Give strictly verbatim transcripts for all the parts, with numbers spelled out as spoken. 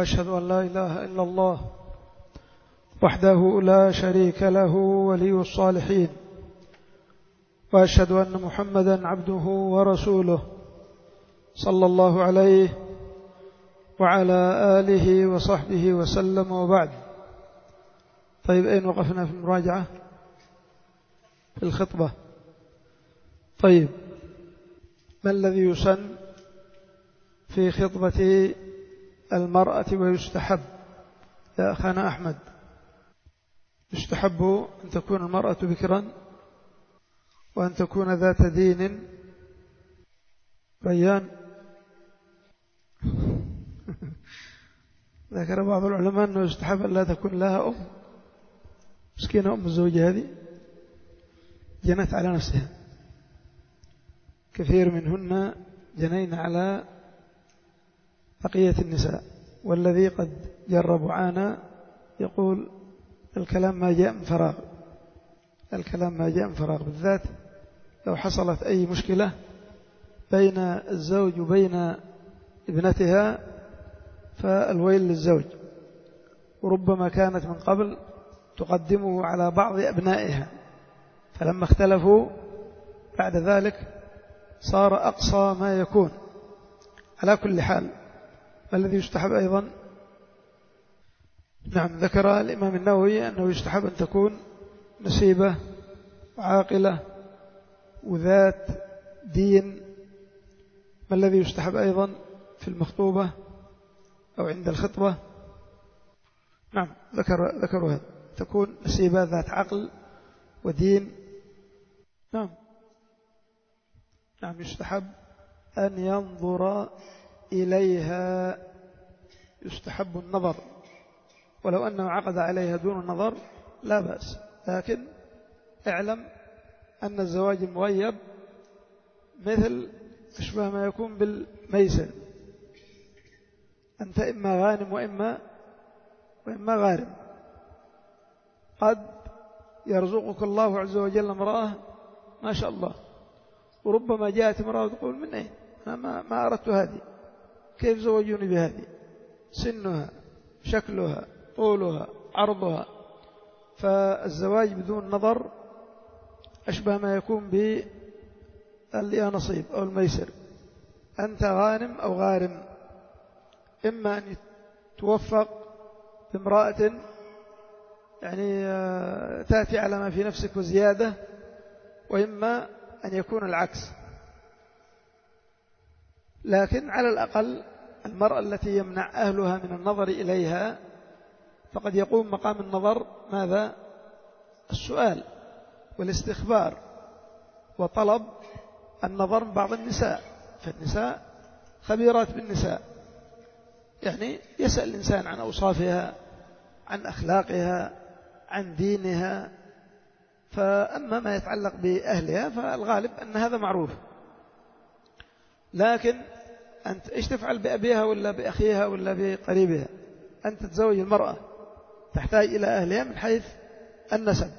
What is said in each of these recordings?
وأشهد أن لا إله إلا الله وحده لا شريك له ولي الصالحين، وأشهد أن محمدا عبده ورسوله صلى الله عليه وعلى آله وصحبه وسلم، وبعد. طيب، أين وقفنا في المراجعة؟ في الخطبة. طيب، ما الذي يسن في خطبة المرأة ويستحب يا أخانا أحمد؟ يستحب أن تكون المرأة بكرا، وأن تكون ذات دين. ريان ذكر بعض العلماء أنه يستحب أن لا تكون لها أم. مسكينة أم الزوجة هذه جنت على نفسها، كثير منهن جنين على بقية النساء. والذي قد جرب وعانى يقول الكلام ما جاء من فراغ، الكلام ما جاء من فراغ، بالذات لو حصلت أي مشكلة بين الزوج وبين ابنتها فالويل للزوج، وربما كانت من قبل تقدمه على بعض أبنائها، فلما اختلفوا بعد ذلك صار أقصى ما يكون. على كل حال، ما الذي يستحب أيضا؟ نعم، ذكر الإمام النووي أنه يستحب أن تكون نسيبة وعاقلة وذات دين. ما الذي يستحب أيضا في المخطوبة أو عند الخطبة؟ نعم، ذكر ذكروا هذا، تكون نسيبة ذات عقل ودين. نعم نعم يستحب أن ينظر إليها، يستحب النظر، ولو أنه عقد عليها دون النظر لا بأس، لكن اعلم أن الزواج المغيب مثل أشبه ما يكون بالميسر، أنت إما غانم وإما وإما غارم. قد يرزقك الله عز وجل امرأة ما شاء الله، وربما جاءت امرأة وتقول من أين؟ أنا ما, ما أردت هذه، كيف زوجوني بهذه؟ سنها، شكلها، طولها، عرضها. فالزواج بدون نظر أشبه ما يكون باليانصيب أو الميسر، أنت غانم أو غارم، إما أن توفق بامرأة يعني تأتي على ما في نفسك وزيادة، وإما أن يكون العكس. لكن على الأقل المرأة التي يمنع أهلها من النظر إليها فقد يقوم مقام النظر ماذا؟ السؤال والاستخبار وطلب النظر من بعض النساء، فالنساء خبيرات بالنساء، يعني يسأل الإنسان عن أوصافها، عن أخلاقها، عن دينها. فأما ما يتعلق بأهلها فالغالب أن هذا معروف، لكن أنت إيش تفعل بأبيها ولا بأخيها ولا بقريبها؟ أنت تزوج المرأة تحتاج إلى أهلها من حيث النسب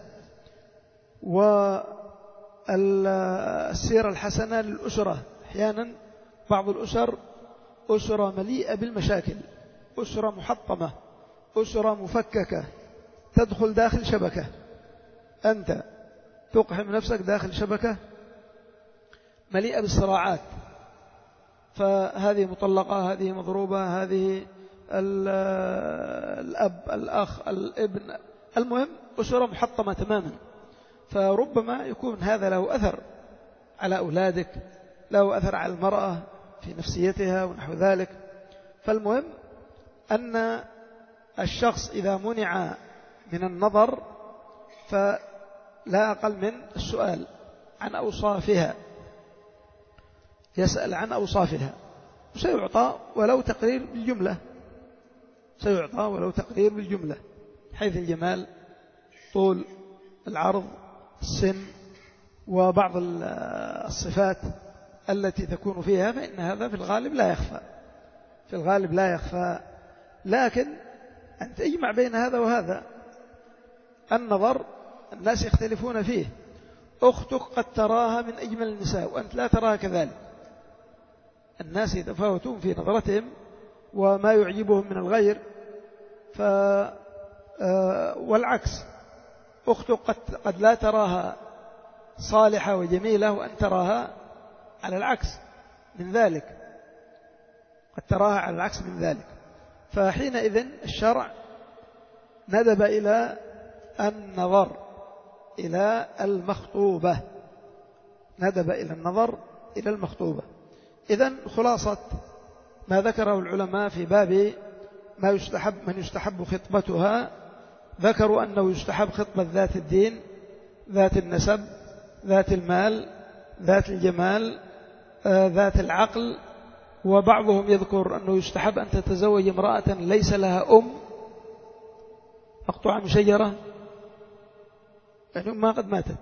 والسيرة الحسنة للأسرة. أحيانا بعض الأسر أسرة مليئة بالمشاكل، أسرة محطمة، أسرة مفككة، تدخل داخل شبكة، أنت تقحم نفسك داخل شبكة مليئة بالصراعات، فهذه مطلقة، هذه مضروبة، هذه الأب، الأخ، الابن، المهم أسرة محطمة تماما. فربما يكون هذا له أثر على أولادك، له أثر على المرأة في نفسيتها ونحو ذلك. فالمهم أن الشخص إذا منع من النظر فلا أقل من السؤال عن أوصافها، يسأل عن أوصافها، وسيعطى ولو تقرير بالجملة، سيعطى ولو تقرير بالجملة، حيث الجمال، طول، العرض، السن، وبعض الصفات التي تكون فيها، فإن هذا في الغالب لا يخفى، في الغالب لا يخفى. لكن أن تجمع بين هذا وهذا. النظر الناس يختلفون فيه، أختك قد تراها من أجمل النساء وأنت لا تراها كذلك، الناس يتفاوتون في نظرتهم وما يعجبهم من الغير. ف والعكس، أخته قد, قد لا تراها صالحة وجميلة وأن تراها على العكس من ذلك، قد تراها على العكس من ذلك. فحينئذ الشرع ندب إلى النظر إلى المخطوبة، ندب إلى النظر إلى المخطوبة. إذن خلاصة ما ذكره العلماء في باب ما يستحب من يستحب خطبتها، ذكروا أنه يستحب خطبة ذات الدين، ذات النسب، ذات المال، ذات الجمال، آه ذات العقل. وبعضهم يذكر أنه يستحب أن تتزوج امرأة ليس لها أم، مقطوعة من شجرة، يعني أمها قد ماتت،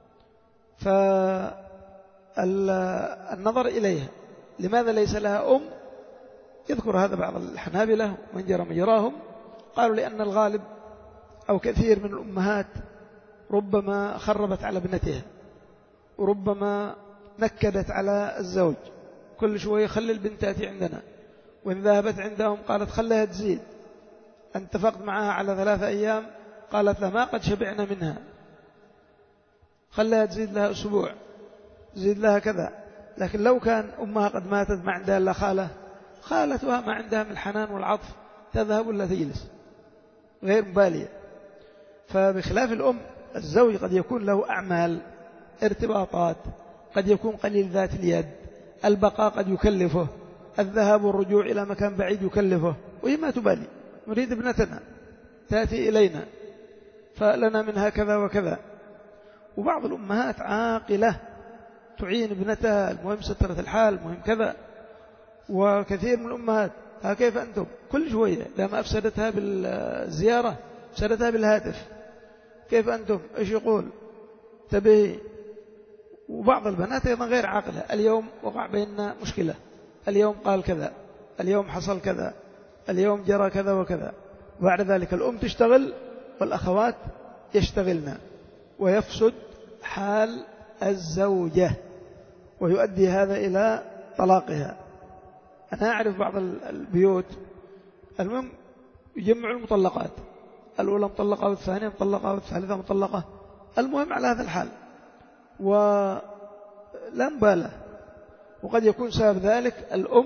فالنظر إليها. لماذا ليس لها أم؟ يذكر هذا بعض الحنابلة ومن جرى مجراهم، قالوا لأن الغالب أو كثير من الأمهات ربما خربت على ابنتها، وربما نكدت على الزوج، كل شوية خلي البنت تأتي عندنا، وإن ذهبت عندهم قالت خليها تزيد، اتفقت معها على ثلاثة أيام قالت لا ما قد شبعنا منها، خليها تزيد لها أسبوع، زيد لها كذا. لكن لو كان أمها قد ماتت ما عندها إلا خالة، خالتها ما عندها من الحنان والعطف، تذهب ولا تجلس غير مبالية. فبخلاف الأم الزوج قد يكون له أعمال، ارتباطات، قد يكون قليل ذات اليد، البقاء قد يكلفه، الذهاب والرجوع إلى مكان بعيد يكلفه، وهي ما تبالي، نريد ابنتنا تأتي إلينا فلنا منها كذا وكذا. وبعض الأمهات عاقلة تعين ابنتها، المهم سترة الحال، المهم كذا. وكثير من الأمهات ها كيف أنتم كل شوية لما أفسدتها بالزيارة أفسدتها بالهاتف، كيف أنتم إيش يقول تبي. وبعض البنات أيضا غير عاقلة، اليوم وقع بيننا مشكلة، اليوم قال كذا، اليوم حصل كذا، اليوم جرى كذا وكذا. وبعد ذلك الأم تشتغل والأخوات يشتغلن، ويفسد حال الزوجة ويؤدي هذا إلى طلاقها. أنا أعرف بعض البيوت المهم يجمع المطلقات، الأولى مطلقة والثانية مطلقة والثالثة مطلقة، المهم على هذا الحال ولا مبالاة. وقد يكون سبب ذلك الأم،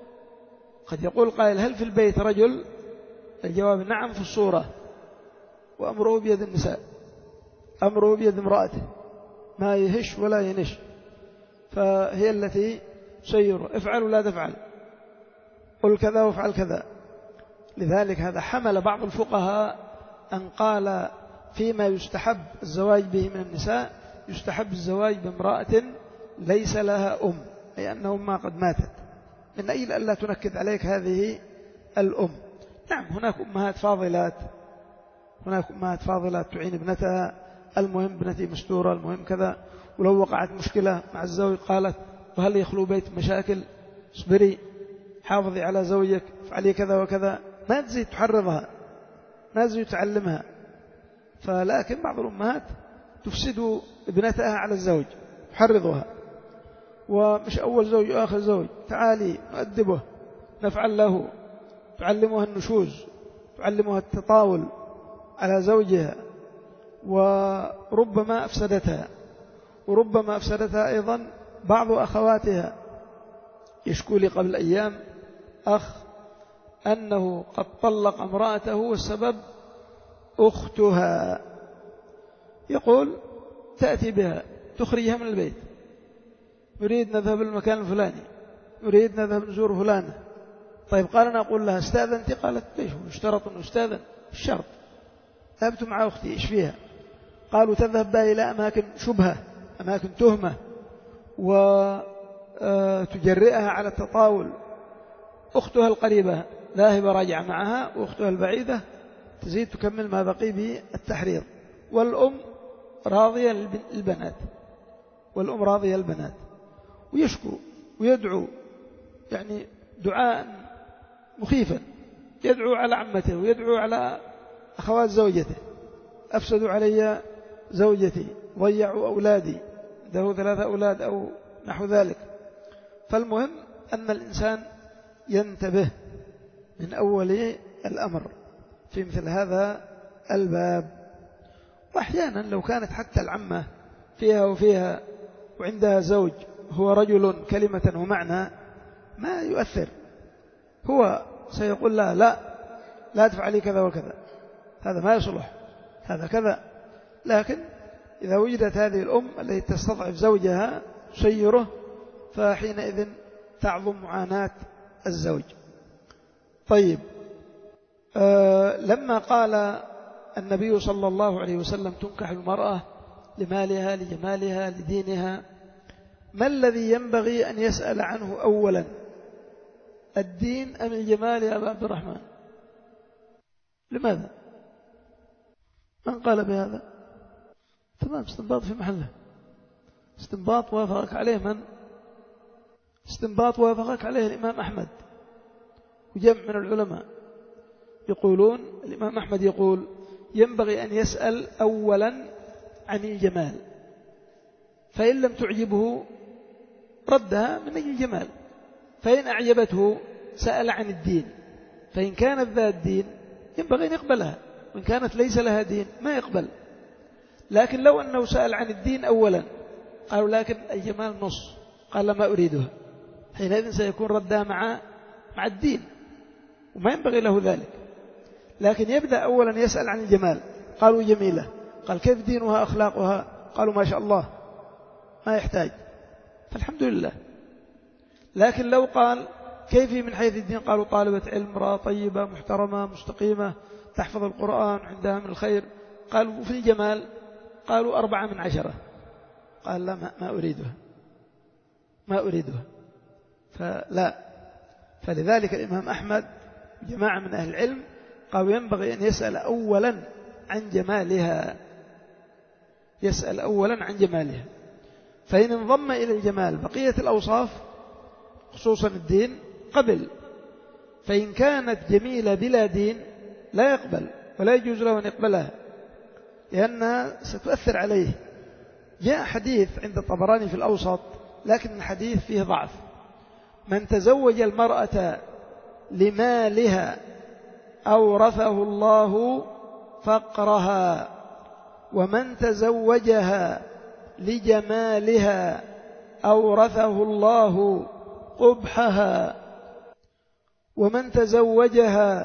قد يقول قائل هل في البيت رجل؟ الجواب نعم في الصورة، وأمره بيد النساء، أمره بيد امرأته، ما يهش ولا ينش، فهي التي تسيره، افعل ولا تفعل، قل كذا وافعل كذا. لذلك هذا حمل بعض الفقهاء أن قال فيما يستحب الزواج به من النساء يستحب الزواج بامرأة ليس لها أم، أي أن أمها قد ماتت، من أجل ألا تنكد عليك هذه الأم. نعم هناك أمهات فاضلات، هناك أمهات فاضلات تعين ابنتها، المهم ابنتي مستورة، المهم كذا. ولو وقعت مشكلة مع الزوج قالت وهل يخلو بيت مشاكل، اصبري، حافظي على زوجك، افعلي كذا وكذا، ما تزيد تحرضها، ما تزيد تعلمها. فلكن بعض الأمهات تفسد ابنتها على الزوج، تحرضها، ومش أول زوج وآخر زوج، تعالي نؤدبه، نفعل له، تعلمها النشوز، تعلمها التطاول على زوجها، وربما أفسدتها. وربما أفسدتها أيضا بعض أخواتها. يشكو لي قبل أيام أخ أنه قد طلق امرأته والسبب أختها، يقول تأتي بها تخرجها من البيت، نريد نذهب للمكان الفلاني، نريد نذهب نزور فلانة. طيب قال أنا أقول لها استاذنتي؟ قالت ليش اشترط أن استاذن؟ الشرط ذهبت مع أختي إيش فيها؟ قالوا تذهب بها إلى أماكن شبهة، أماكن تهمة، وتجرئها على التطاول. أختها القريبة ذاهبة راجعة معها، وأختها البعيدة تزيد تكمل ما بقي بالتحريض. والأم راضية البنات، والأم راضية البنات، ويشكو ويدعو، يعني دعاء مخيفا، يدعو على عمته ويدعو على أخوات زوجته، أفسدوا علي زوجتي، ضيعوا أولادي، له ثلاثة أولاد أو نحو ذلك. فالمهم أن الإنسان ينتبه من أول الأمر في مثل هذا الباب. وأحيانا لو كانت حتى العمة فيها وفيها وعندها زوج هو رجل كلمة ومعنى ما يؤثر، هو سيقول لا لا لا تفعلي كذا وكذا، هذا ما يصلح، هذا كذا. لكن إذا وجدت هذه الأم التي تستضعف زوجها تسيره، فحينئذ تعظم معاناة الزوج. طيب، آه لما قال النبي صلى الله عليه وسلم تنكح المرأة لمالها لجمالها لدينها، ما الذي ينبغي أن يسأل عنه أولا، الدين أم الجمال يا أبا عبد الرحمن؟ لماذا؟ من قال بهذا؟ تمام، استنباط في محله، استنباط وافقك عليه من؟ استنباط وافقك عليه الإمام أحمد وجمع من العلماء يقولون، الإمام أحمد يقول ينبغي أن يسأل أولا عن الجمال، فإن لم تعجبه ردها من أجل الجمال، فإن أعجبته سأل عن الدين، فإن كانت ذات دين ينبغي أن يقبلها، وإن كانت ليس لها دين ما يقبل. لكن لو أنه سأل عن الدين أولا قالوا لكن الجمال نص، قال ما أريدها، حينئذ سيكون ردها مع مع الدين وما ينبغي له ذلك. لكن يبدأ أولا يسأل عن الجمال، قالوا جميلة، قال كيف دينها أخلاقها، قالوا ما شاء الله، ما يحتاج، فالحمد لله. لكن لو قال كيف من حيث الدين، قالوا طالبة علم، امرأة طيبة محترمة مستقيمة تحفظ القرآن عندها من الخير، قالوا في الجمال، قالوا أربعة من عشرة، قال لا ما أريدها ما أريدها فلا. فلذلك الإمام أحمد جماعة من أهل العلم قالوا ينبغي أن يسأل أولا عن جمالها، يسأل أولا عن جمالها، فإن انضم إلى الجمال بقية الأوصاف خصوصا الدين قبل، فإن كانت جميلة بلا دين لا يقبل ولا يجوز له أن يقبلها لأنها ستؤثر عليه. جاء حديث عند الطبراني في الأوسط لكن الحديث فيه ضعف، من تزوج المرأة لمالها أورثه الله فقرها، ومن تزوجها لجمالها أورثه الله قبحها، ومن تزوجها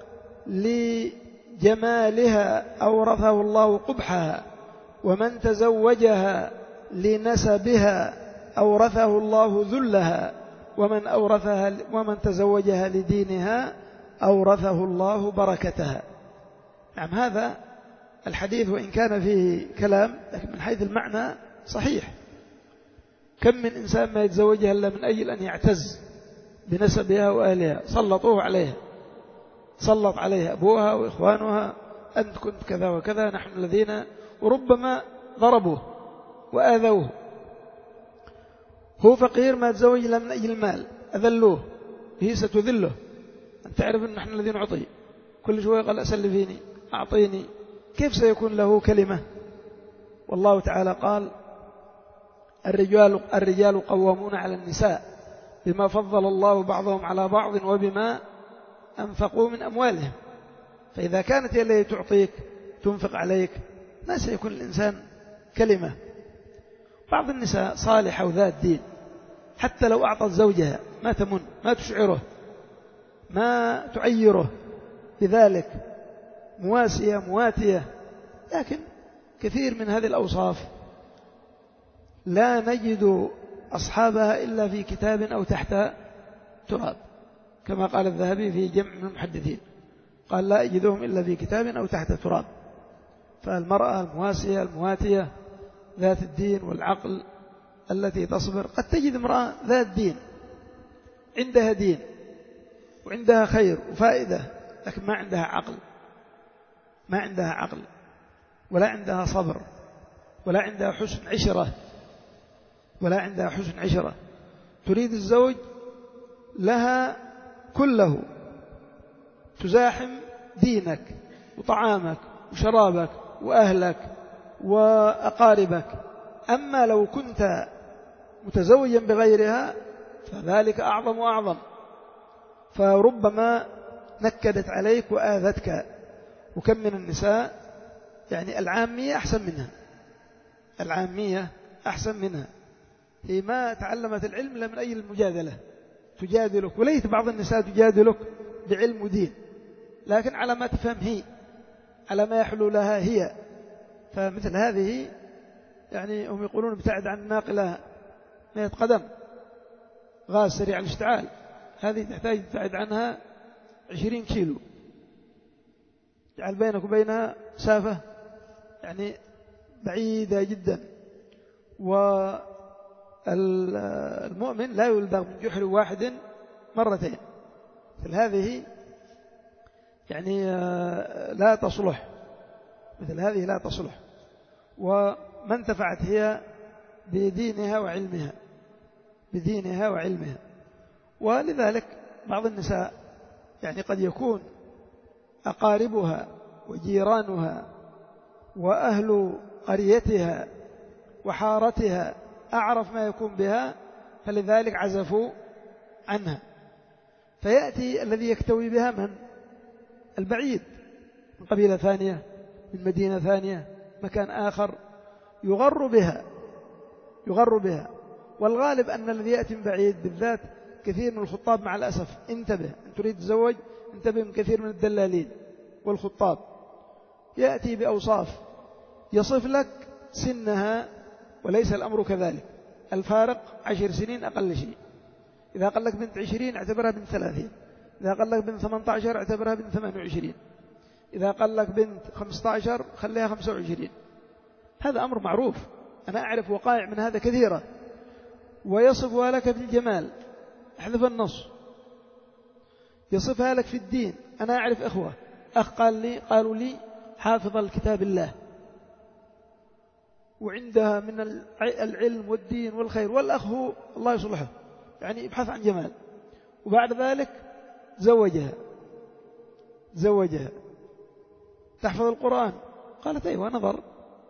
لجمالها أورثه الله قبحها، ومن تزوجها لنسبها أورثه الله ذلها، ومن أورثها ومن تزوجها لدينها أورثه الله بركتها. نعم، هذا الحديث وإن كان فيه كلام لكن من حيث المعنى صحيح. كم من إنسان ما يتزوجها إلا من أجل أن يعتز بنسبها وأهلها، سلطوه عليها، سلط عليها أبوها وإخوانها، أنت كنت كذا وكذا، نحن الذين، وربما ضربوه وآذوه، هو فقير ما تزوج إلا من أجل المال، أذلوه، هي ستذله، أن تعرف أن نحن الذين نعطي، كل شوية قال أسلفيني أعطيني، كيف سيكون له كلمة؟ والله تعالى قال الرجال, الرجال قوامون على النساء بما فضل الله بعضهم على بعض وبما أنفقوا من أموالهم. فإذا كانت هي التي تعطيك تنفق عليك ما سيكون الإنسان كلمة. بعض النساء صالحة وذات دين حتى لو أعطت زوجها ما تمن، ما تشعره، ما تعيره بذلك، مواسية مواتية. لكن كثير من هذه الأوصاف لا نجد أصحابها إلا في كتاب أو تحت تراب، كما قال الذهبي في جمع من المحدثين، قال لا أجدهم إلا في كتاب أو تحت تراب. فالمرأة المواسية المواتية ذات الدين والعقل التي تصبر، قد تجد امرأة ذات دين عندها دين وعندها خير وفائدة لكن ما عندها عقل، ما عندها عقل ولا عندها صبر ولا عندها حسن عشرة، ولا عندها حسن عشرة، تريد الزوج لها كله، تزاحم دينك وطعامك وشرابك وأهلك وأقاربك. أما لو كنت متزوجا بغيرها فذلك أعظم وأعظم، فربما نكدت عليك وآذتك. وكم من النساء يعني العامية أحسن منها، العامية أحسن منها، هي ما تعلمت العلم إلا من أجل المجادلة، تجادلك، وليت بعض النساء تجادلك بعلم ودين، لكن على ما تفهم هي، على ما يحلو لها هي. فمثل هذه يعني هم يقولون ابتعد عن ناقلة مئة قدم، غاز سريع الاشتعال، هذه تحتاج تبتعد عنها عشرين كيلو، جعل بينك وبينها مسافة يعني بعيدة جدا. والمؤمن لا يلدغ من جحر واحد مرتين، مثل هذه يعني لا تصلح، مثل هذه لا تصلح. وما انتفعت هي بدينها وعلمها، بدينها وعلمها. ولذلك بعض النساء يعني قد يكون أقاربها وجيرانها وأهل قريتها وحارتها أعرف ما يكون بها، فلذلك عزفوا عنها، فيأتي الذي يكتوي بها من البعيد، من قبيلة ثانية، من مدينة ثانية، مكان آخر، يغر بها، يغر بها. والغالب أن الذي يأتي من بعيد بالذات كثير من الخطاب مع الأسف، انتبه أن تريد تزوج، انتبه من كثير من الدلالين والخطاب، يأتي بأوصاف يصف لك سنها وليس الأمر كذلك، الفارق عشر سنين أقل شيء. إذا قال لك بنت عشرين اعتبرها بنت ثلاثين، إذا قال لك بنت ثمانية عشر اعتبرها بنت ثمانية وعشرين، إذا قال لك بنت خمسة عشر خليها خمسة وعشرين. هذا أمر معروف، أنا أعرف وقائع من هذا كثيرة. ويصفها لك في الجمال، احذف النص. يصفها لك في الدين، أنا أعرف إخوة، أخ قال لي قالوا لي حافظ الكتاب الله، وعندها من العلم والدين والخير، والأخ هو الله يصلحه يعني يبحث عن جمال، وبعد ذلك زوجها زوجها تحفظ القرآن، قالت أيوة نظر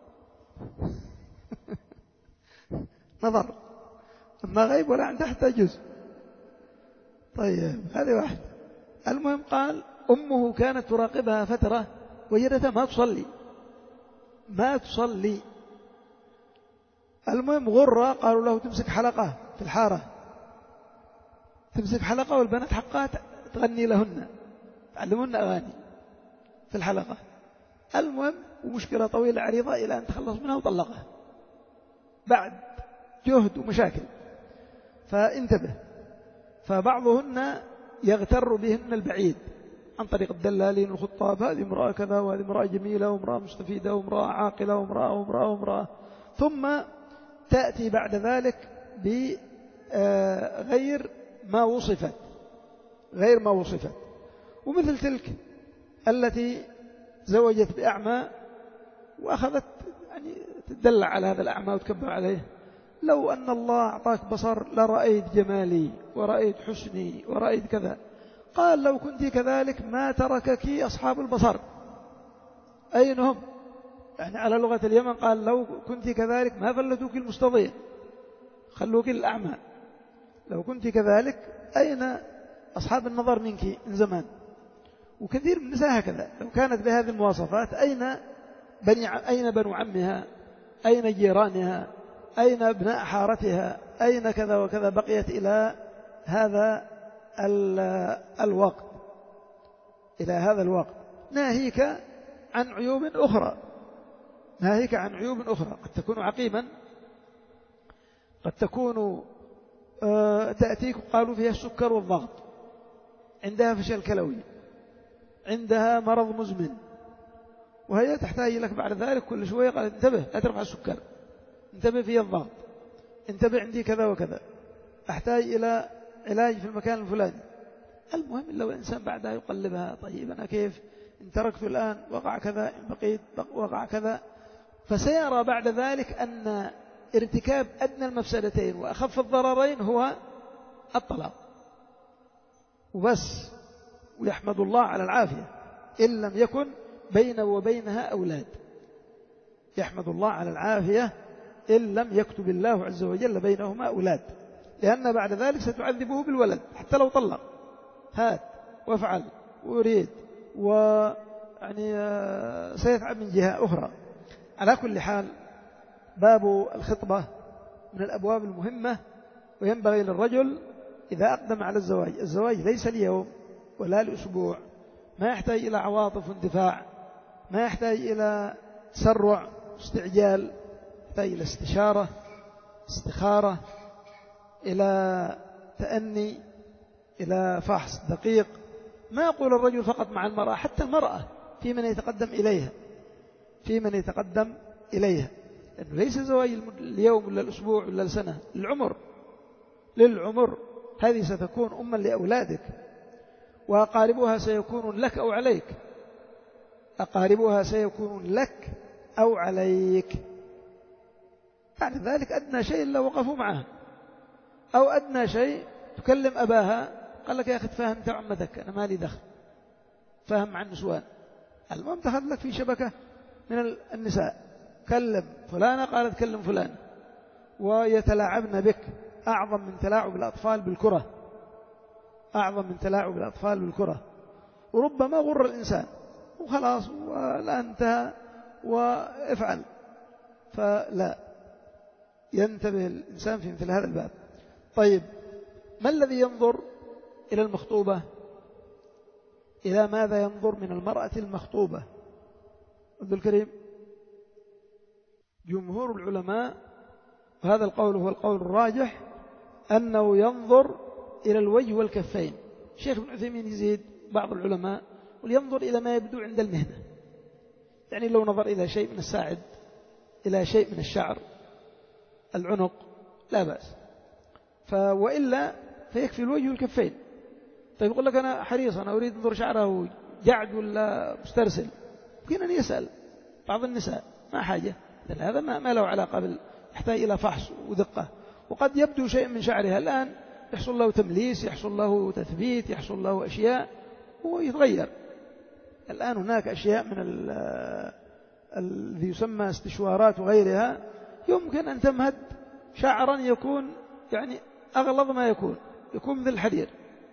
نظر، أما غيب ولا عنده حتى جزء. طيب هذه واحد. المهم قال أمه كانت تراقبها فترة وجدتها ما تصلي ما تصلي. المهم غرة، قالوا له تمسك حلقة في الحارة، تمسك حلقة والبنات حقها تغني لهن، تعلمون أغاني في الحلقة. المهم ومشكلة طويلة عريضة إلى أن تخلص منها وطلقها بعد جهد ومشاكل. فانتبه، فبعضهن يغتر بهن البعيد عن طريق الدلالين والخطاب، هذه امرأة كذا وهذه امرأة جميلة وامرأة مستفيدة وامرأة عاقلة وامرأة وامرأة وامرأة، ثم تأتي بعد ذلك بغير ما وصفت، غير ما وصفت. ومثل تلك التي زوجت بأعمى وأخذت يعني تدلع على هذا الأعمى وتكبر عليه، لو أن الله أعطاك بصر لرأيت جمالي ورأيت حسني ورأيت كذا. قال لو كنت كذلك ما تركك أصحاب البصر. أين هم؟ يعني على لغة اليمن قال لو كنت كذلك ما فلتوك المستضيع، خلوك الأعمى. لو كنت كذلك أين أصحاب النظر منك من زمان؟ وكثير من النساء هكذا، لو كانت بهذه المواصفات أين بني أين بنو عمها، أين جيرانها، أين ابناء حارتها، أين كذا وكذا. بقيت إلى هذا الوقت، إلى هذا الوقت. ناهيك عن عيوب أخرى، ناهيك عن عيوب أخرى قد تكون عقيما، قد تكون تأتيك قالوا فيها السكر والضغط، عندها فشل كلوي، عندها مرض مزمن، وهي تحتاج لك بعد ذلك كل شوية قال انتبه لا ترفع السكر، انتبه في الضغط، انتبه عندي كذا وكذا، أحتاج إلى علاج في المكان الفلاني. المهم لو الإنسان بعدها يقلبها، طيب أنا كيف إن تركت الآن وقع كذا، إن بقيت وقع كذا. فسيرى بعد ذلك أن ارتكاب أدنى المفسدتين وأخف الضررين هو الطلاق وبس، ويحمد الله على العافية إن لم يكن بينه وبينها أولاد، يحمد الله على العافية إن لم يكتب الله عز وجل بينهما أولاد، لأن بعد ذلك ستعذبه بالولد حتى لو طلق، هات وافعل ويريد ويعني سيتعب من جهة أخرى. على كل حال باب الخطبة من الأبواب المهمة، وينبغي للرجل إذا أقدم على الزواج، الزواج ليس اليوم ولا الأسبوع، ما يحتاج إلى عواطف واندفاع، ما يحتاج إلى تسرع استعجال، يحتاج إلى استشارة استخارة، إلى تأني، إلى فحص دقيق. ما يقول الرجل فقط مع المرأة، حتى المرأة في من يتقدم إليها في من يتقدم إليها لأنه ليس زواج اليوم ولا الأسبوع ولا السنة، العمر للعمر. هذه ستكون أما لأولادك، وأقاربها سيكون لك أو عليك أقاربها سيكون لك أو عليك. بعد ذلك أدنى شيء إلا وقفوا معها، أو أدنى شيء تكلم أباها قال لك يا أخي تفهم أنت عمتك، أنا مالي دخل، فهم عن نسوان. المهم دخل لك في شبكة من النساء، كلم فلانة قالت كلم فلان، ويتلاعبن بك أعظم من تلاعب الأطفال بالكرة أعظم من تلاعب الأطفال بالكرة وربما غر الإنسان وخلاص ولا انتهى وافعل. فلا، ينتبه الإنسان في مثل هذا الباب. طيب، ما الذي ينظر إلى المخطوبة؟ إلى ماذا ينظر من المرأة المخطوبة؟ عبد الكريم، جمهور العلماء، وهذا القول هو القول الراجح، أنه ينظر إلى الوجه والكفين. الشيخ ابن عثيمين يزيد بعض العلماء ولينظر إلى ما يبدو عند المهنة، يعني لو نظر إلى شيء من الساعد، إلى شيء من الشعر، العنق، لا بأس، وإلا فيكفي الوجه والكفين. طيب يقول لك أنا حريص، أنا أريد أنظر شعره جعد ولا مسترسل، يمكن أن يسأل بعض النساء، ما حاجة، هذا ما له علاقة، يحتاج إلى فحص ودقة. وقد يبدو شيء من شعرها الآن يحصل له تمليس، يحصل له تثبيت، يحصل له أشياء ويتغير. الآن هناك أشياء من الذي يسمى استشوارات وغيرها يمكن أن تمهد شعرا يكون يعني أغلظ ما يكون يكون مثل الحرير.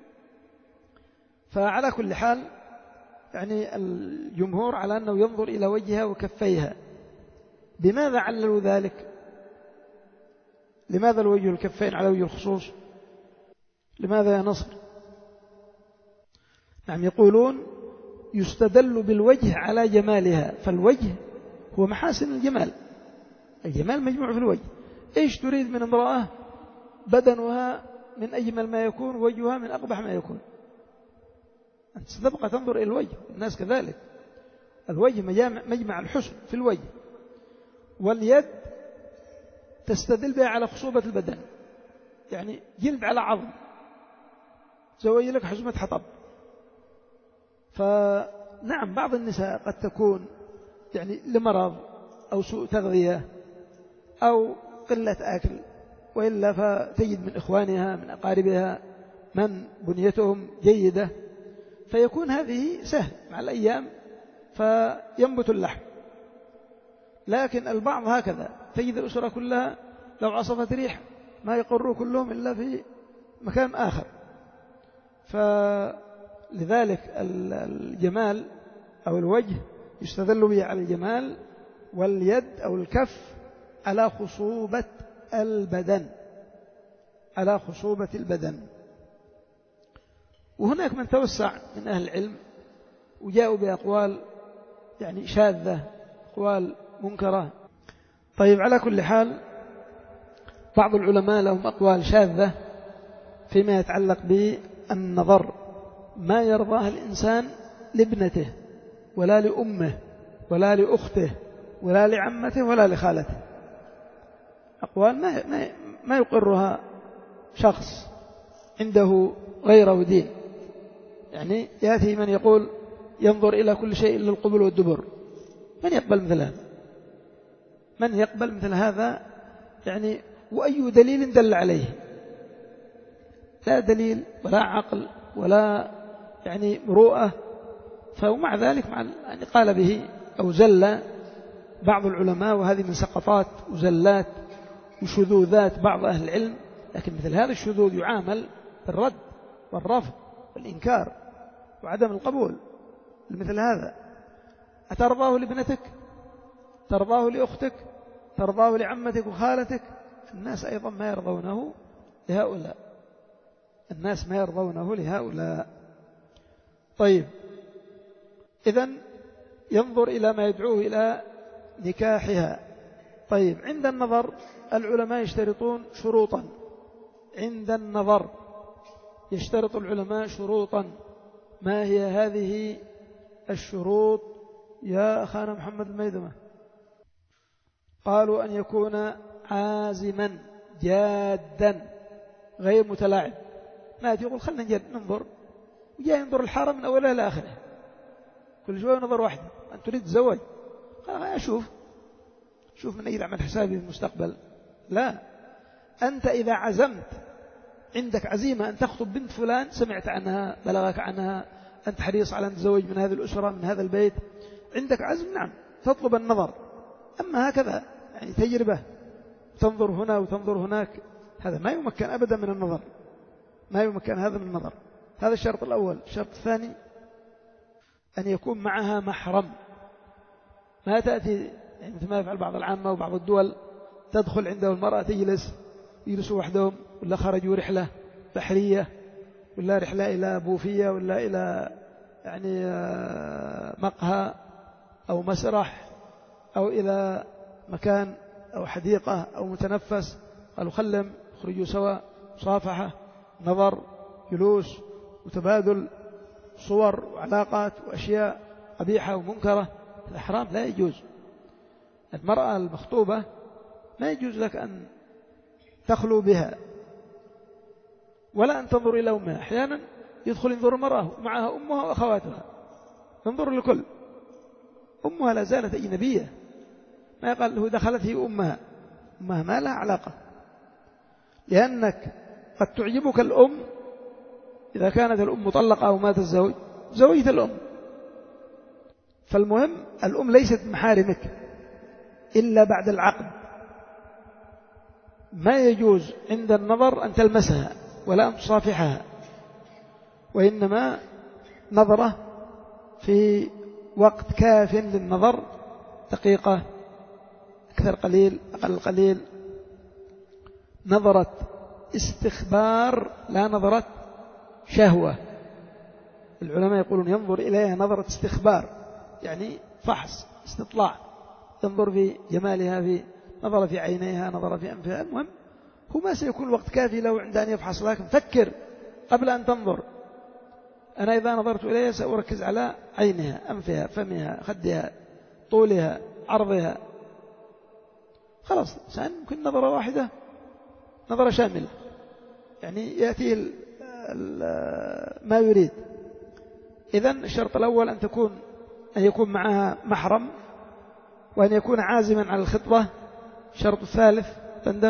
فعلى كل حال يعني الجمهور على أنه ينظر إلى وجهها وكفيها. بماذا عللوا ذلك؟ لماذا الوجه والكفين على وجه الخصوص؟ لماذا يا نصر؟ نعم، يقولون يستدل بالوجه على جمالها، فالوجه هو محاسن الجمال، الجمال مجموع في الوجه. إيش تريد من امرأة؟ بدنها من أجمل ما يكون، وجهها من أقبح ما يكون. أنت ستبقى تنظر إلى الوجه، الناس كذلك. الوجه مجمع الحسن في الوجه. واليد تستدل بها على خصوبة البدن، يعني جلد على عظم، زوج لك حزمة حطب. فنعم بعض النساء قد تكون يعني لمرض أو سوء تغذية أو قلة أكل، وإلا فتجد من إخوانها من أقاربها من بنيتهم جيدة، فيكون هذه سهل مع الأيام فينبت اللحم. لكن البعض هكذا، تجد الأسرة كلها لو عصفت ريح ما يقروا كلهم إلا في مكان آخر. فلذلك الجمال أو الوجه يستدل به على الجمال، واليد أو الكف على خصوبة البدن على خصوبة البدن. وهناك من توسع من أهل العلم وجاءوا بأقوال يعني شاذة، أقوال منكرة. طيب، على كل حال بعض العلماء لهم أقوال شاذة فيما يتعلق بالنظر، ما يرضاه الإنسان لابنته ولا لأمه ولا لأخته ولا لعمته ولا لخالته. أقوال ما, ما يقرها شخص عنده غيره دين. يعني يأتي من يقول ينظر إلى كل شيء إلا القبل والدبر، من يقبل مثل هذا؟ من يقبل مثل هذا؟ يعني وأي دليل دل عليه؟ لا دليل ولا عقل ولا يعني مروءة. فمع ذلك مع يعني قال به أو زل بعض العلماء، وهذه من سقطات وزلات وشذوذات بعض أهل العلم. لكن مثل هذا الشذوذ يعامل بالرد والرفض والإنكار، وعدم القبول لمثل هذا. أترضاه لابنتك؟ ترضاه لأختك؟ ترضاه لعمتك وخالتك؟ الناس أيضا ما يرضونه لهؤلاء، الناس ما يرضونه لهؤلاء. طيب، إذن ينظر إلى ما يدعوه إلى نكاحها. طيب، عند النظر العلماء يشترطون شروطا، عند النظر يشترط العلماء شروطا. ما هي هذه الشروط يا أخانا محمد الميدمة؟ قالوا أن يكون عازما جادا غير متلاعب، ما يقول خلنا نجد ننظر وجاء ينظر الحرم من أولها إلى آخره، كل شوية نظر واحد. أنت تريد تزوج؟ أشوف شوف من أي عمل حسابي في المستقبل. لا، أنت إذا عزمت، عندك عزيمة أن تخطب بنت فلان، سمعت عنها، بلغك عنها، أنت حريص على أن تزوج من هذه الأسرة من هذا البيت، عندك عزم، نعم تطلب النظر. أما هكذا يعني تجربة تنظر هنا وتنظر هناك، هذا ما يمكن أبدا من النظر، ما يمكن هذا من النظر. هذا الشرط الأول. الشرط الثاني أن يكون معها محرم. ما تأتي يعني مثل ما يفعل بعض العامة وبعض الدول، تدخل عنده المرأة تجلس، يجلسوا وحدهم، ولا خرجوا رحلة بحرية، ولا رحلة إلى بوفية، ولا إلى يعني مقهى أو مسرح أو إلى مكان أو حديقة أو متنفس، قالوا خلهم يخرجوا سوا، مصافحة، نظر، جلوس، وتبادل صور وعلاقات وأشياء قبيحة ومنكرة. هذا حرام، لا يجوز. المرأة المخطوبة ما يجوز لك أن تخلو بها ولا أن تنظر إلى أمها. أحيانا يدخل ينظر المرأة معها أمها وأخواتها، ينظر لكل، أمها لا زالت أجنبية، ما يقال له دخلت هي أمها، أمها ما لها علاقة، لأنك قد تعجبك الأم إذا كانت الأم مطلقة أو مات الزوج، زوجت الأم. فالمهم الأم ليست محارمك إلا بعد العقد. ما يجوز عند النظر أن تلمسها ولا أن تصافحها، وإنما نظرة في وقت كاف للنظر، دقيقة أكثر قليل أقل قليل، نظرة استخبار لا نظرة شهوة. العلماء يقولون ينظر إليها نظرة استخبار، يعني فحص، استطلاع، ينظر في جمالها، في نظر في عينيها، نظر في أنفها. المهم هو ما سيكون وقت كافي له عند أن يفحص، لكن فكر قبل أن تنظر. أنا إذا نظرت إليها سأركز على عينها، أنفها، فمها، خدها، طولها، عرضها، خلاص. سيمكن نظرة واحدة نظرة شاملة، يعني يأتي ما يريد. إذن الشرط الأول أن تكون أن يكون معها محرم، وأن يكون عازما على الخطبة. الشرط الثالث تندر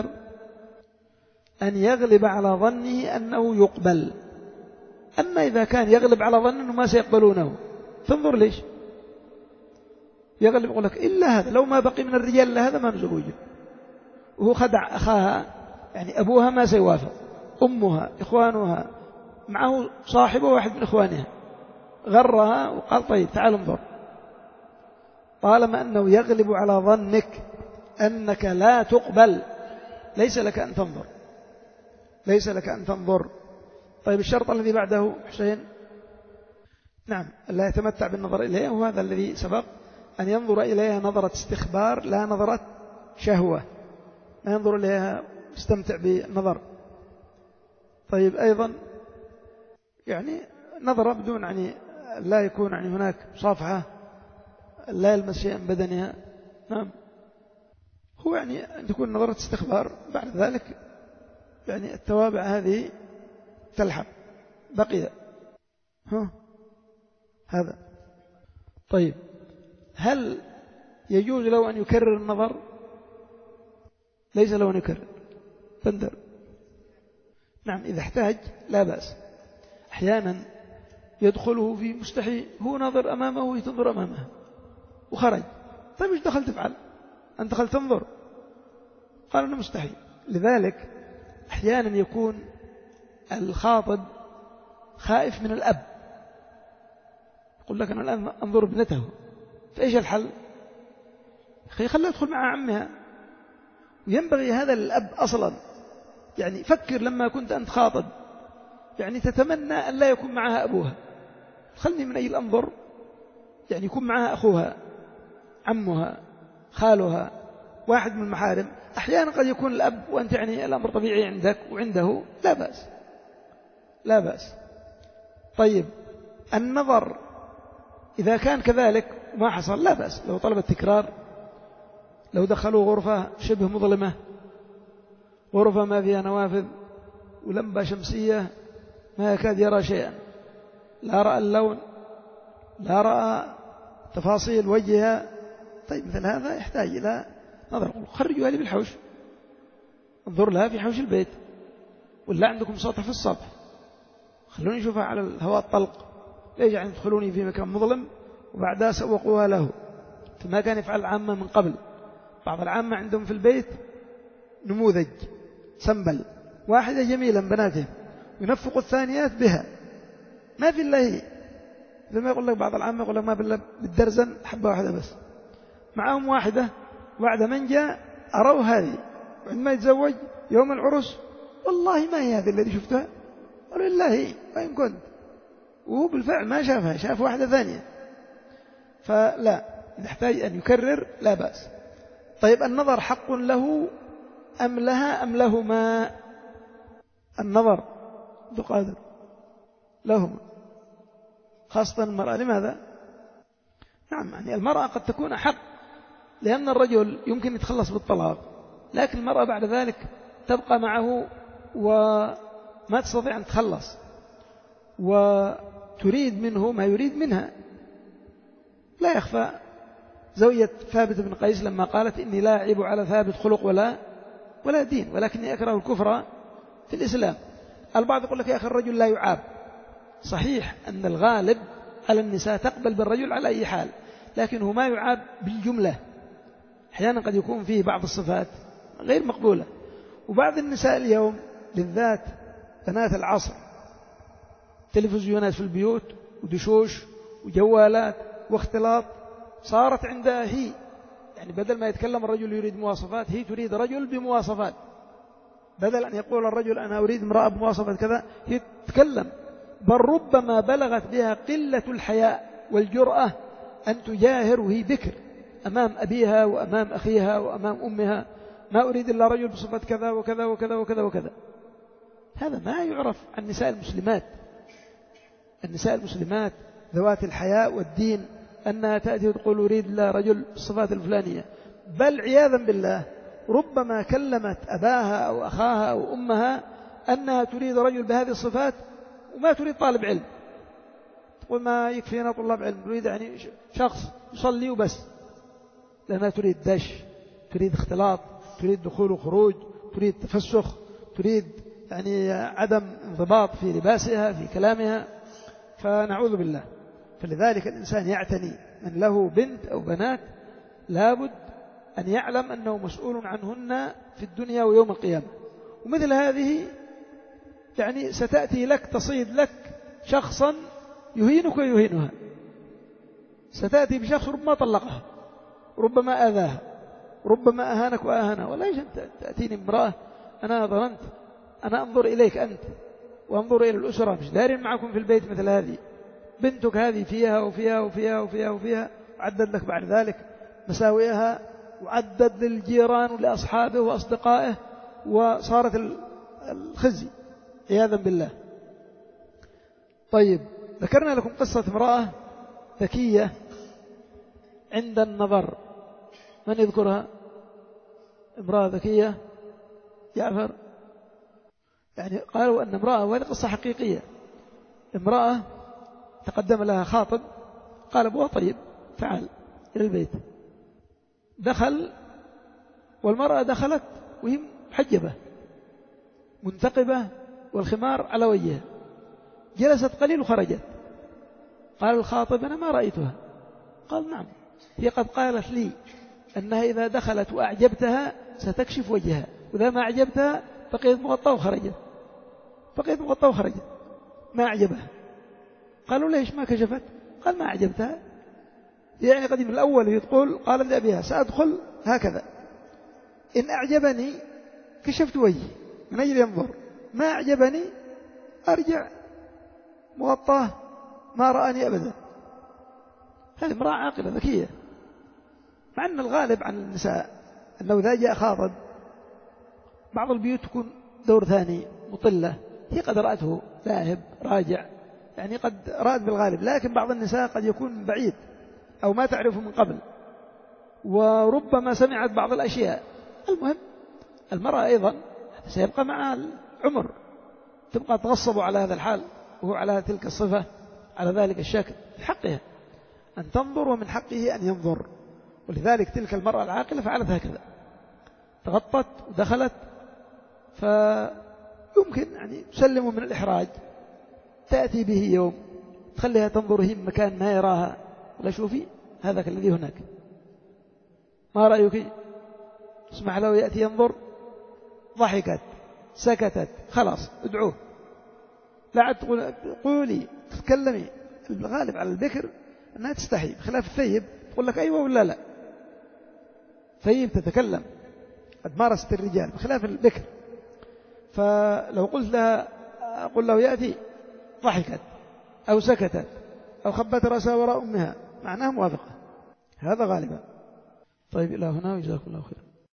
أن يغلب على ظنه أنه يقبل. أما إذا كان يغلب على ظنه أنه ما سيقبلونه، تنظر ليش يغلب، يقول لك إلا هذا، لو ما بقي من الرجال إلا هذا ما نزوجه، وهو خدع أخاها، يعني أبوها ما سيوافق، أمها، إخوانها، معه صاحبه واحد من إخوانها، غرها وقال طيب تعال انظر. طالما أنه يغلب على ظنك أنك لا تقبل، ليس لك أن تنظر، ليس لك أن تنظر. طيب الشرط الذي بعده حسين، نعم، لا يتمتع بالنظر إليها، وهذا الذي سبق، أن ينظر إليها نظرة استخبار لا نظرة شهوة، ما ينظر إليها يستمتع بالنظر. طيب أيضا يعني نظرة بدون يعني لا يكون يعني هناك صافحة، لا يلمس شيئا بدنها، نعم، هو يعني أن تكون نظرة استخبار. بعد ذلك يعني التوابع هذه تلحق بقية. ها هذا طيب، هل يجوز له أن يكرر النظر؟ ليس له أن يكرر، تندر. نعم إذا احتاج لا بأس. أحيانا يدخله في مستحي، هو ناظر أمامه وهي تنظر أمامها وخرج، طيب إيش دخل تفعل؟ أنت دخل تنظر، قال أنه مستحي. لذلك أحيانا يكون الخاطب خائف من الأب، يقول لك أنا الآن أنظر ابنته، فإيش الحل؟ أخي خلها تدخل مع عمها. وينبغي هذا للأب أصلا، يعني فكر لما كنت أنت خاطب، يعني تتمنى أن لا يكون معها أبوها، خلني من أي الأنظر، يعني يكون معها أخوها، عمها، خالها، واحد من المحارم. أحيانا قد يكون الأب وأنت يعني الأمر طبيعي عندك وعنده، لا بأس لا بأس. طيب النظر إذا كان كذلك ما حصل لا بأس، لو طلب التكرار، لو دخلوا غرفة شبه مظلمة، غرفة ما فيها نوافذ ولمبة شمسية ما يكاد يرى شيئا، لا رأى اللون لا رأى تفاصيل وجهها، طيب مثل هذا يحتاج إلى نظر. خرجوا لي بالحوش، انظر لها في حوش البيت، ولا عندكم سطح في السطح، خلوني أشوفها على الهواء الطلق، ليش يعني تدخلوني في مكان مظلم وبعدها سوقوها له؟ فما كان يفعل العامة من قبل. بعض العامة عندهم في البيت نموذج سنبل، واحدة جميلة من بناتهم ينفق الثانيات بها، ما في الله هي. زي ما يقول لك بعض العامة يقول لك ما بالله بالدرزن حبة واحدة بس، معهم واحدة بعد من جاء أروا هذه، وعندما يتزوج يوم العرس والله ما هي هذه التي شفتها، قالوا لله وإن كنت، وهو بالفعل ما شافها، شاف واحدة ثانية. فلا نحتاج أن يكرر لا بأس. طيب النظر حق له أم لها أم لهما؟ النظر عبد القادر لهما، خاصة المرأة. لماذا؟ نعم يعني المرأة قد تكون أحق، لأن الرجل يمكن يتخلص بالطلاق، لكن المرأة بعد ذلك تبقى معه وما تستطيع أن تتخلص، وتريد منه ما يريد منها. لا يخفى زوجة ثابت بن قيس لما قالت إني لا أعيب على ثابت خلق ولا ولا دين، ولكني أكره الكفر في الإسلام. البعض يقول لك يا أخي الرجل لا يعاب، صحيح أن الغالب على النساء تقبل بالرجل على أي حال، لكنه ما يعاب بالجملة، أحيانا قد يكون فيه بعض الصفات غير مقبولة. وبعض النساء اليوم بالذات بنات العصر، تلفزيونات في البيوت ودشوش وجوالات واختلاط، صارت عندها هي، يعني بدل ما يتكلم الرجل يريد مواصفات، هي تريد رجل بمواصفات، بدل أن يقول الرجل أنا أريد امرأة بمواصفات كذا، هي تتكلم. بل ربما بلغت بها قلة الحياء والجرأة أن تجاهر وهي بكر أمام أبيها وأمام أخيها وأمام أمها، ما أريد إلا رجل بصفة كذا وكذا وكذا وكذا وكذا. هذا ما يعرف عن النساء المسلمات. النساء المسلمات ذوات الحياء والدين أنها تأتي وتقول أريد إلا رجل بالصفات الفلانية، بل عياذا بالله ربما كلمت أباها أو أخاها أو أمها أنها تريد رجل بهذه الصفات وما تريد طالب علم، تقول ما يكفينا طلاب علم، تريد يعني شخص يصلي وبس، لأنها تريد دش، تريد اختلاط، تريد دخول وخروج، تريد تفسخ، تريد يعني عدم انضباط في لباسها في كلامها، فنعوذ بالله. فلذلك الإنسان يعتني من له بنت أو بنات لابد أن يعلم أنه مسؤول عنهن في الدنيا ويوم القيامة. ومثل هذه يعني ستأتي لك تصيد لك شخصا يهينك ويهينها، ستأتي بشخص ربما طلقها، ربما آذاها، ربما أهانك وأهانها، ولا يجب تأتيني امرأة أنا ظننت أنا أنظر إليك أنت وأنظر إلى الأسرة، مش دارين معكم في البيت مثل هذه، بنتك هذه فيها وفيها وفيها وفيها وفيها، وعدد لك بعد ذلك مساوئها، وعدد للجيران ولأصحابه وأصدقائه، وصارت الخزي عياذا بالله. طيب ذكرنا لكم قصة امرأة ذكية عند النظر، من يذكرها؟ امرأة ذكية جعفر، يعني قالوا أن امرأة، وهذه قصة حقيقية، امرأة تقدم لها خاطب قال أبوها طيب تعال إلى البيت، دخل والمرأة دخلت وهي محجبة منتقبة والخمار على وجهها، جلست قليل وخرجت، قال الخاطب أنا ما رأيتها، قال نعم هي قد قالت لي أنها إذا دخلت وأعجبتها ستكشف وجهها، وإذا ما أعجبتها بقيت مغطى وخرجت، بقيت مغطى وخرجت ما أعجبها. قالوا ليش ما كشفت؟ قال ما أعجبتها، يعني قديم الأول تقول قال ابدأ بها سأدخل هكذا، إن أعجبني كشفت وجهي من أجل ينظر، ما أعجبني أرجع مغطاه ما رآني أبدا. هذه امرأة عاقلة ذكية. مع أن الغالب عن النساء أنه إذا جاء خاطب بعض البيوت تكون دور ثاني مطلة، هي قد رأته ذاهب راجع، يعني قد رأت بالغالب، لكن بعض النساء قد يكون بعيد أو ما تعرفه من قبل، وربما سمعت بعض الأشياء. المهم المرأة أيضا سيبقى معها العمر، تبقى تغصب على هذا الحال وهو على تلك الصفة على ذلك الشكل، في حقها أن تنظر ومن حقه أن ينظر. ولذلك تلك المرأة العاقلة فعلت هكذا، تغطت ودخلت، فيمكن يعني تسلم من الإحراج، تأتي به يوم تخليها تنظر هي مكان ما يراها، ولا شوفي هذاك الذي هناك، ما رأيك؟ اسمع له يأتي ينظر، ضحكت سكتت خلاص ادعوه، لا عاد تقول قولي تتكلمي. الغالب على البكر أنها تستحي، بخلاف الثيب تقول لك أيوة ولا لا، ثيب تتكلم قد مارست الرجال بخلاف البكر. فلو قلت لها أقول له يأتي ضحكت أو سكتت أو خبت رأسها وراء أمها، معناها موافقة، هذا غالبا. طيب إلى هنا وجزاكم الله خير.